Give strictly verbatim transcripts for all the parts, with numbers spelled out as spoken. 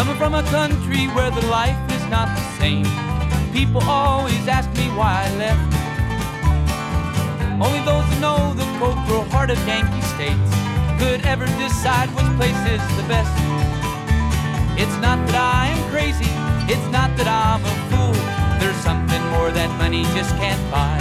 Coming from a country where the life is not the same, people always ask me why I left. Only those who know the cold heart of Yankee states could ever decide which place is the best. It's not that I am crazy, it's not that I'm a fool. There's something more that money just can't buy.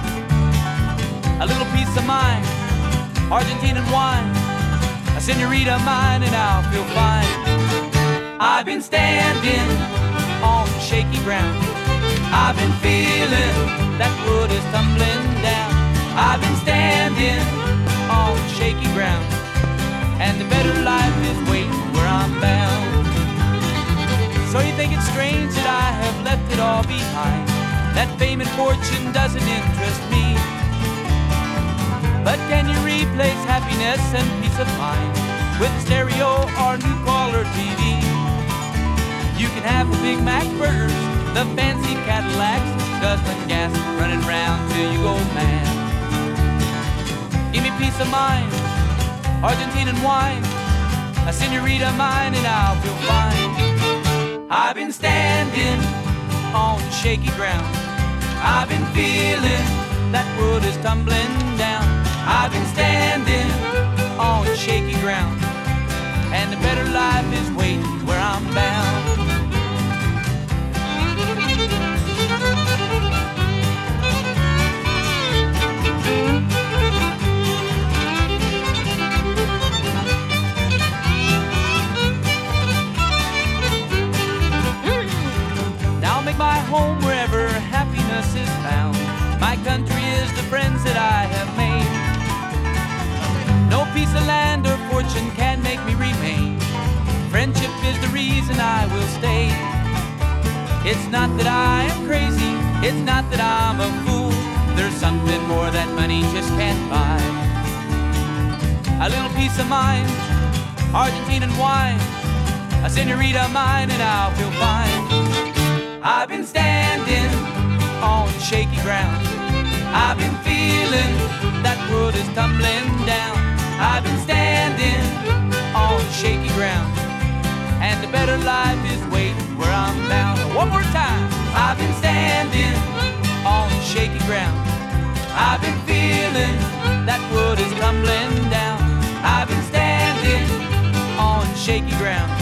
A little peace of mind, Argentinian wine, a senorita mine, and I'll feel fine. I've been standing on shaky ground, I've been feeling that wood is tumbling down. I've been standing on shaky ground, and the better life is waiting where I'm bound. So you think it's strange that I have left it all behind, that fame and fortune doesn't interest me. But can you replace happiness and peace of mind with stereo or new color T V? You can have the Big Mac burgers, the fancy Cadillacs, guzzling gas, running round till you go mad. Give me peace of mind, Argentinian wine, a senorita mine, and I'll feel fine. I've been standing on shaky ground, I've been feeling that wood is tumbling down. I've been standing on shaky ground, and a better life is waiting where I'm bound. Now I'll make my home wherever happiness is found. My country is the friends that I have made. No piece of land or fortune can make me remain. Friendship is the reason I will stay. It's not that I am crazy, it's not that I'm a fool. There's something more that money just can't buy. A little peace of mind, Argentinian wine, a senorita mine, and I'll feel fine. I've been standing on shaky ground, I've been feeling that wood is tumbling down. I've been standing on shaky ground, and a better life is waiting where I'm bound. One more time. I've been standing on shaky ground, I've been feeling that wood is tumbling down. I've been standing on shaky ground,